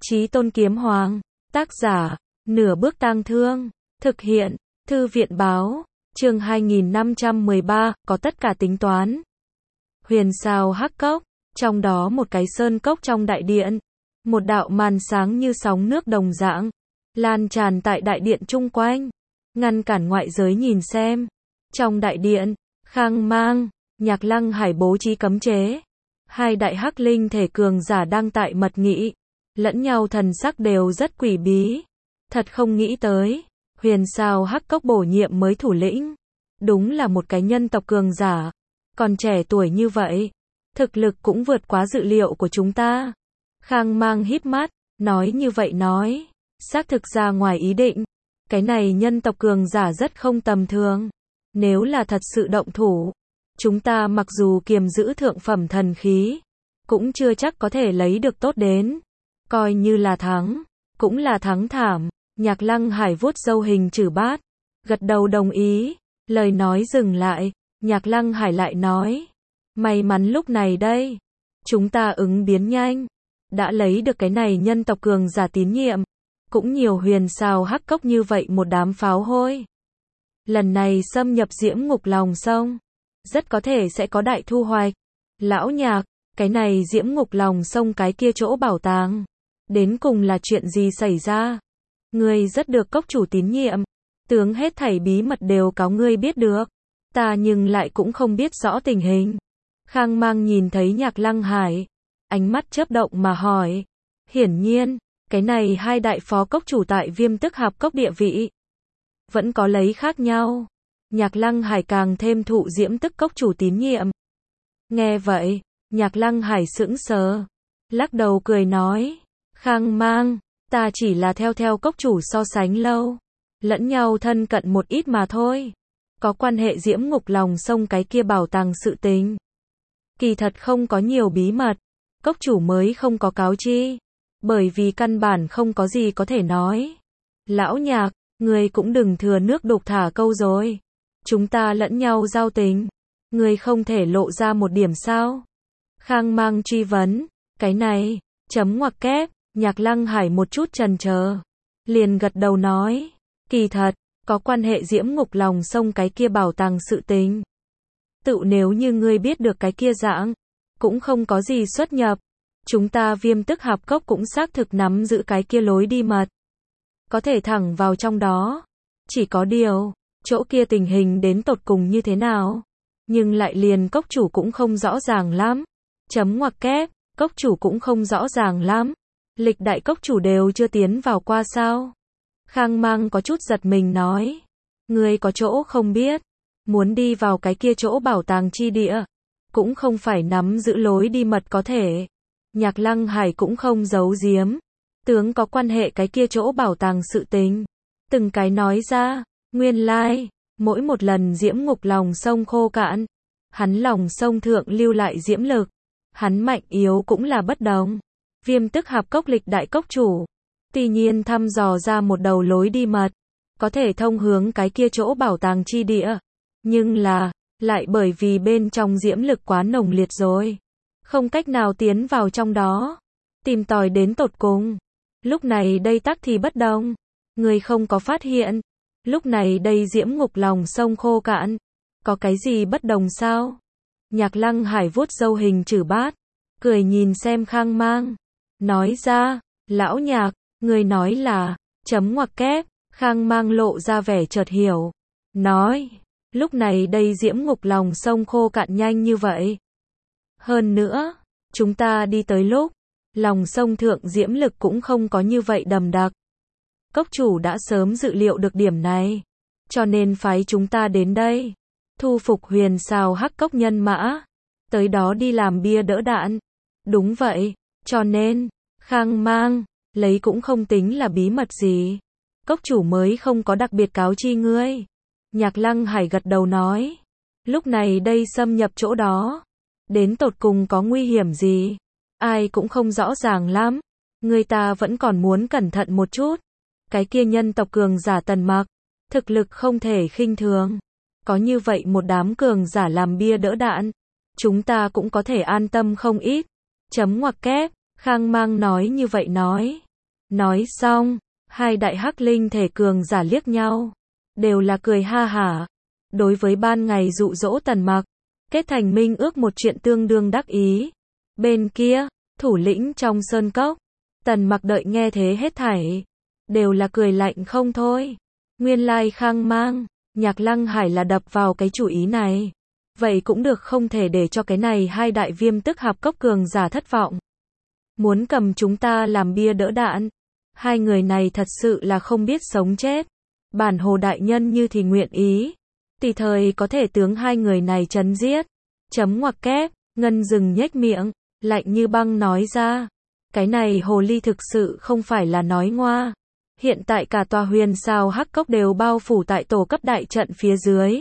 Chí Tôn Kiếm Hoàng, tác giả, Nửa Bước Tang Thương, thực hiện, Thư viện Báo, chương 2513, có tất cả tính toán. Huyền sao hắc cốc, trong đó một cái sơn cốc trong đại điện, một đạo màn sáng như sóng nước đồng dạng, lan tràn tại đại điện chung quanh, ngăn cản ngoại giới nhìn xem. Trong đại điện, Khang Mang, Nhạc Lăng Hải bố trí cấm chế. Hai đại hắc linh thể cường giả đang tại mật nghị, lẫn nhau thần sắc đều rất quỷ bí. Thật không nghĩ tới, huyền sao hắc cốc bổ nhiệm mới thủ lĩnh. Đúng là một cái nhân tộc cường giả, còn trẻ tuổi như vậy. Thực lực cũng vượt quá dự liệu của chúng ta. Khang Mang híp mắt, nói như vậy nói, xác thực ra ngoài ý định. Cái này nhân tộc cường giả rất không tầm thường. Nếu là thật sự động thủ, chúng ta mặc dù kiềm giữ thượng phẩm thần khí, cũng chưa chắc có thể lấy được tốt đến. Coi như là thắng, cũng là thắng thảm. Nhạc Lăng Hải vuốt râu hình chữ bát, gật đầu đồng ý. Lời nói dừng lại, Nhạc Lăng Hải lại nói, may mắn lúc này đây, chúng ta ứng biến nhanh, đã lấy được cái này nhân tộc cường giả tín nhiệm, cũng nhiều huyền sao hắc cốc như vậy một đám pháo hôi. Lần này xâm nhập Diễm Ngục lòng sông, rất có thể sẽ có đại thu hoạch. Lão Nhạc, cái này Diễm Ngục lòng sông cái kia chỗ bảo tàng, đến cùng là chuyện gì xảy ra? Ngươi rất được cốc chủ tín nhiệm, tướng hết thảy bí mật đều cáo ngươi biết được, ta nhưng lại cũng không biết rõ tình hình. Khang Mang nhìn thấy Nhạc Lăng Hải, ánh mắt chớp động mà hỏi. Hiển nhiên, cái này hai đại phó cốc chủ tại Viêm Tức Hạp Cốc địa vị vẫn có lấy khác nhau. Nhạc Lăng Hải càng thêm thụ Diễm Tức Cốc chủ tín nhiệm. Nghe vậy, Nhạc Lăng Hải sững sờ, lắc đầu cười nói, Khang Mang, ta chỉ là theo cốc chủ so sánh lâu, lẫn nhau thân cận một ít mà thôi. Có quan hệ Diễm Ngục lòng sông cái kia bảo tàng sự tình, kỳ thật không có nhiều bí mật, cốc chủ mới không có cáo chi, bởi vì căn bản không có gì có thể nói. Lão Nhạc, người cũng đừng thừa nước đục thả câu rồi, chúng ta lẫn nhau giao tình, người không thể lộ ra một điểm sao? Khang Mang truy vấn, cái này, chấm ngoặc kép. Nhạc Lăng Hải một chút chần chờ, liền gật đầu nói, kỳ thật, có quan hệ Diễm Ngục lòng sông cái kia bảo tàng sự tình. Tự nếu như ngươi biết được cái kia dạng, cũng không có gì xuất nhập. Chúng ta Viêm Tức Hạp Cốc cũng xác thực nắm giữ cái kia lối đi mật, có thể thẳng vào trong đó. Chỉ có điều, chỗ kia tình hình đến tột cùng như thế nào, nhưng lại liền cốc chủ cũng không rõ ràng lắm. Chấm ngoặc kép, cốc chủ cũng không rõ ràng lắm. Lịch đại cốc chủ đều chưa tiến vào qua sao? Khang Mang có chút giật mình nói, ngươi có chỗ không biết, muốn đi vào cái kia chỗ bảo tàng chi địa, cũng không phải nắm giữ lối đi mật có thể. Nhạc Lăng Hải cũng không giấu giếm, tướng có quan hệ cái kia chỗ bảo tàng sự tình, từng cái nói ra. Nguyên lai, mỗi một lần Diễm Ngục lòng sông khô cạn, hắn lòng sông thượng lưu lại diễm lực, hắn mạnh yếu cũng là bất đồng. Viêm Tức Hạp Cốc lịch đại cốc chủ, tuy nhiên thăm dò ra một đầu lối đi mật, có thể thông hướng cái kia chỗ bảo tàng chi địa, nhưng là, lại bởi vì bên trong diễm lực quá nồng liệt rồi, không cách nào tiến vào trong đó, tìm tòi đến tột cùng. Lúc này đây tắc thì bất đồng, người không có phát hiện, lúc này đây Diễm Ngục lòng sông khô cạn, có cái gì bất đồng sao? Nhạc Lăng Hải vuốt râu hình chữ bát, cười nhìn xem Khang Mang, nói ra, Lão Nhạc, người nói là, chấm ngoặc kép. Khang Mang lộ ra vẻ chợt hiểu, nói, lúc này đây Diễm Ngục lòng sông khô cạn nhanh như vậy. Hơn nữa, chúng ta đi tới lúc, lòng sông thượng diễm lực cũng không có như vậy đậm đặc. Cốc chủ đã sớm dự liệu được điểm này, cho nên phái chúng ta đến đây, thu phục huyền sao hắc cốc nhân mã, tới đó đi làm bia đỡ đạn. Đúng vậy, cho nên, Khang Mang, lấy cũng không tính là bí mật gì. Cốc chủ mới không có đặc biệt cáo chi ngươi. Nhạc Lăng Hải gật đầu nói, lúc này đây xâm nhập chỗ đó, đến tột cùng có nguy hiểm gì, ai cũng không rõ ràng lắm. Người ta vẫn còn muốn cẩn thận một chút. Cái kia nhân tộc cường giả Tần Mặc, thực lực không thể khinh thường. Có như vậy một đám cường giả làm bia đỡ đạn, chúng ta cũng có thể an tâm không ít. Chấm ngoặc kép, Khang Mang nói như vậy nói. Nói xong, hai đại hắc linh thể cường giả liếc nhau, đều là cười ha hả. Đối với ban ngày dụ dỗ Tần Mặc, kết thành minh ước một chuyện tương đương đắc ý. Bên kia, thủ lĩnh trong sơn cốc, Tần Mặc đợi nghe thế hết thảy, đều là cười lạnh không thôi. Nguyên lai Khang Mang, Nhạc Lăng Hải là đập vào cái chủ ý này. Vậy cũng được, không thể để cho cái này hai đại viêm tức hạp cốc cường giả thất vọng. Muốn cầm chúng ta làm bia đỡ đạn. Hai người này thật sự là không biết sống chết. Bản Hồ đại nhân như thì nguyện ý, tùy thời có thể tướng hai người này chấn giết. Chấm ngoặc kép, Ngân dừng nhếch miệng, lạnh như băng nói ra. Cái này hồ ly thực sự không phải là nói ngoa. Hiện tại cả tòa Huyền Sao Hắc Cốc đều bao phủ tại tổ cấp đại trận phía dưới.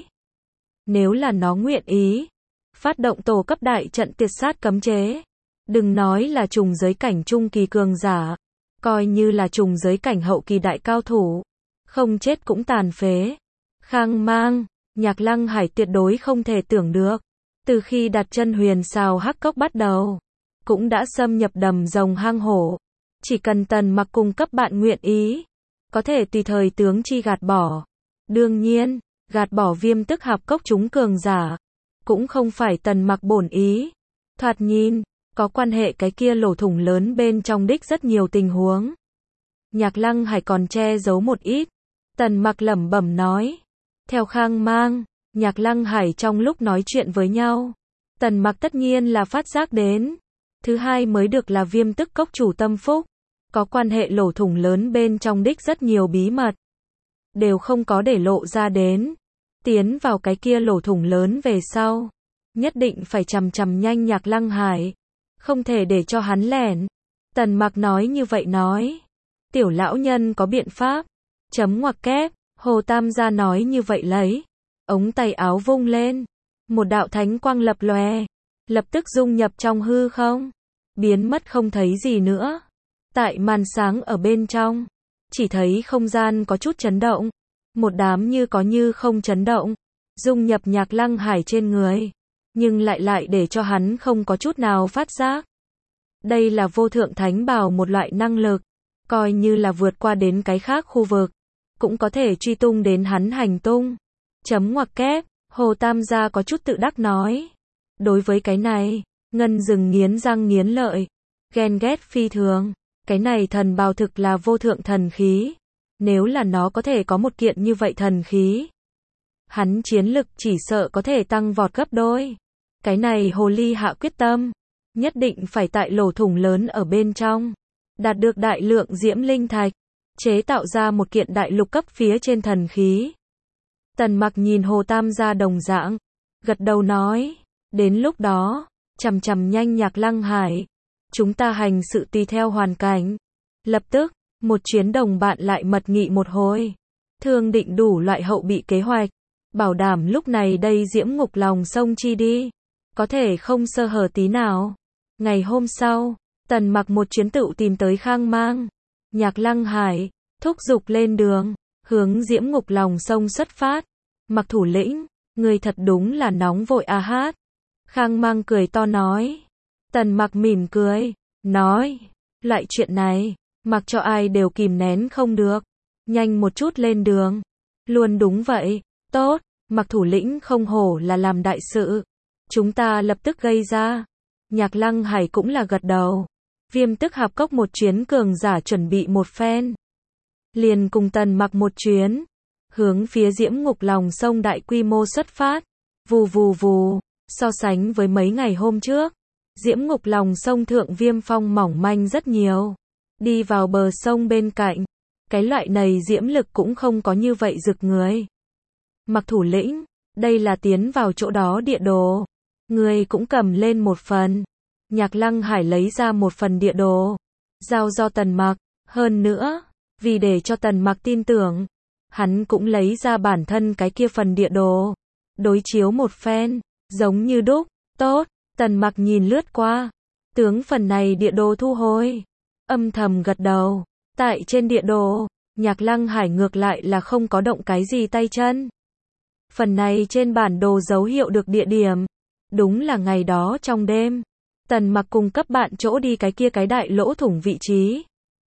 Nếu là nó nguyện ý, phát động tổ cấp đại trận tiệt sát cấm chế. Đừng nói là trùng giới cảnh trung kỳ cường giả, coi như là trùng giới cảnh hậu kỳ đại cao thủ, không chết cũng tàn phế. Khang Mang, Nhạc Lăng Hải tuyệt đối không thể tưởng được. Từ khi đặt chân Huyền Sao Hắc Cốc bắt đầu, cũng đã xâm nhập đầm rồng hang hổ. Chỉ cần Tần Mặc cung cấp bạn nguyện ý, có thể tùy thời tướng chi gạt bỏ. Đương nhiên, gạt bỏ viêm tức hạp cốc chúng cường giả, cũng không phải Tần Mặc bổn ý. Thoạt nhìn, có quan hệ cái kia lỗ thủng lớn bên trong đích rất nhiều tình huống. Nhạc Lăng Hải còn che giấu một ít. Tần Mặc lẩm bẩm nói. Theo Khang Mang, Nhạc Lăng Hải trong lúc nói chuyện với nhau, Tần Mặc tất nhiên là phát giác đến. Thứ hai mới được là viêm tức cốc chủ tâm phúc. Có quan hệ lỗ thủng lớn bên trong đích rất nhiều bí mật, đều không có để lộ ra đến. Tiến vào cái kia lỗ thủng lớn về sau, nhất định phải chằm chằm nhanh Nhạc Lăng Hải, không thể để cho hắn lẻn. Tần Mặc nói như vậy nói. Tiểu lão nhân có biện pháp. Chấm ngoặc kép, Hồ Tam gia nói như vậy lấy. Ống tay áo vung lên. Một đạo thánh quang lập lòe, lập tức dung nhập trong hư không, biến mất không thấy gì nữa. Tại màn sáng ở bên trong, chỉ thấy không gian có chút chấn động. Một đám như có như không chấn động, dung nhập Nhạc Lăng Hải trên người, nhưng lại để cho hắn không có chút nào phát giác. Đây là vô thượng thánh bảo một loại năng lực, coi như là vượt qua đến cái khác khu vực, cũng có thể truy tung đến hắn hành tung. Chấm ngoặc kép, Hồ Tam gia có chút tự đắc nói. Đối với cái này, Ngân dừng nghiến răng nghiến lợi, ghen ghét phi thường. Cái này thần bào thực là vô thượng thần khí. Nếu là nó có thể có một kiện như vậy thần khí, hắn chiến lực chỉ sợ có thể tăng vọt gấp đôi. Cái này hồ ly hạ quyết tâm, nhất định phải tại lỗ thủng lớn ở bên trong, đạt được đại lượng diễm linh thạch, chế tạo ra một kiện đại lục cấp phía trên thần khí. Tần Mặc nhìn Hồ Tam gia đồng dạng, gật đầu nói, đến lúc đó, chằm chằm nhanh Nhạc Lăng Hải, chúng ta hành sự tùy theo hoàn cảnh. Lập tức, một chuyến đồng bạn lại mật nghị một hồi, thương định đủ loại hậu bị kế hoạch, bảo đảm lúc này đây diễm ngục lòng sông chi đi, có thể không sơ hở tí nào. Ngày hôm sau, Tần Mặc một chuyến tựu tìm tới Khang Mang, Nhạc Lăng Hải, thúc giục lên đường, hướng diễm ngục lòng sông xuất phát. Mặc thủ lĩnh, người thật đúng là nóng vội a hát. Khang Mang cười to nói. Tần Mặc mỉm cười, nói, loại chuyện này, mặc cho ai đều kìm nén không được, nhanh một chút lên đường. Luôn đúng vậy, tốt, Mặc thủ lĩnh không hổ là làm đại sự, chúng ta lập tức gây ra. Nhạc Lăng Hải cũng là gật đầu. Viêm tức hạp cốc một chuyến cường giả chuẩn bị một phen, liền cùng Tần Mặc một chuyến, hướng phía diễm ngục lòng sông đại quy mô xuất phát. Vù vù vù, so sánh với mấy ngày hôm trước, diễm ngục lòng sông thượng viêm phong mỏng manh rất nhiều. Đi vào bờ sông bên cạnh, cái loại này diễm lực cũng không có như vậy rực người. Mặc thủ lĩnh, đây là tiến vào chỗ đó địa đồ, người cũng cầm lên một phần. Nhạc Lăng Hải lấy ra một phần địa đồ, giao do Tần Mặc. Hơn nữa, vì để cho Tần Mặc tin tưởng, hắn cũng lấy ra bản thân cái kia phần địa đồ, đối chiếu một phen, giống như đúc. Tốt, Tần Mặc nhìn lướt qua, tướng phần này địa đồ thu hồi, âm thầm gật đầu. Tại trên địa đồ, Nhạc Lăng Hải ngược lại là không có động cái gì tay chân. Phần này trên bản đồ dấu hiệu được địa điểm, đúng là ngày đó trong đêm, Tần Mặc cung cấp bạn chỗ đi cái kia cái đại lỗ thủng vị trí.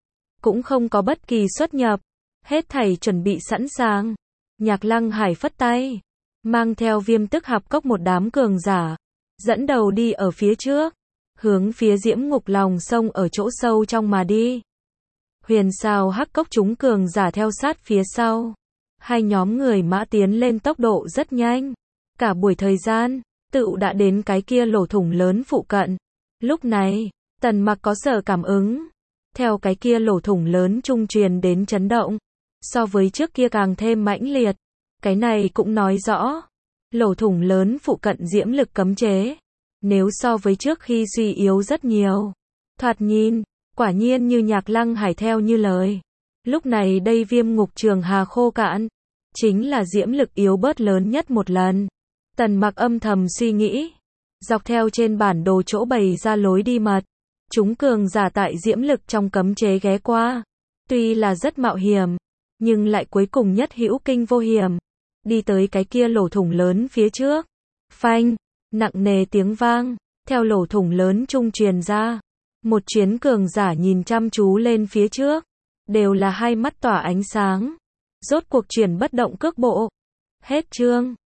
cũng không có bất kỳ xuất nhập. Hết thảy chuẩn bị sẵn sàng. Nhạc Lăng Hải phất tay, mang theo Viêm Tức Hạp Cốc một đám cường giả, dẫn đầu đi ở phía trước, hướng phía Diễm Ngục lòng sông ở chỗ sâu trong mà đi. Huyền Sao Hắc Cốc chúng cường giả theo sát phía sau. Hai nhóm người mã tiến lên tốc độ rất nhanh. Cả buổi thời gian, tựu đã đến cái kia lỗ thủng lớn phụ cận. Lúc này, Tần Mặc có sở cảm ứng. Theo cái kia lỗ thủng lớn trung truyền đến chấn động. So với trước kia càng thêm mãnh liệt. Cái này cũng nói rõ. Lỗ thủng lớn phụ cận diễm lực cấm chế. Nếu so với trước khi suy yếu rất nhiều. Thoạt nhìn, quả nhiên như Nhạc Lăng Hải theo như lời. Lúc này đây Viêm Ngục Trường Hà khô cạn. Chính là diễm lực yếu bớt lớn nhất một lần. Tần Mặc âm thầm suy nghĩ. Dọc theo trên bản đồ chỗ bày ra lối đi mật. Chúng cường giả tại diễm lực trong cấm chế ghé qua. Tuy là rất mạo hiểm, nhưng lại cuối cùng nhất hữu kinh vô hiểm. Đi tới cái kia lỗ thủng lớn phía trước. Phanh, nặng nề tiếng vang, theo lỗ thủng lớn trung truyền ra. Một chuyến cường giả nhìn chăm chú lên phía trước. Đều là hai mắt tỏa ánh sáng. Rốt cuộc chuyển bất động cước bộ. Hết chương.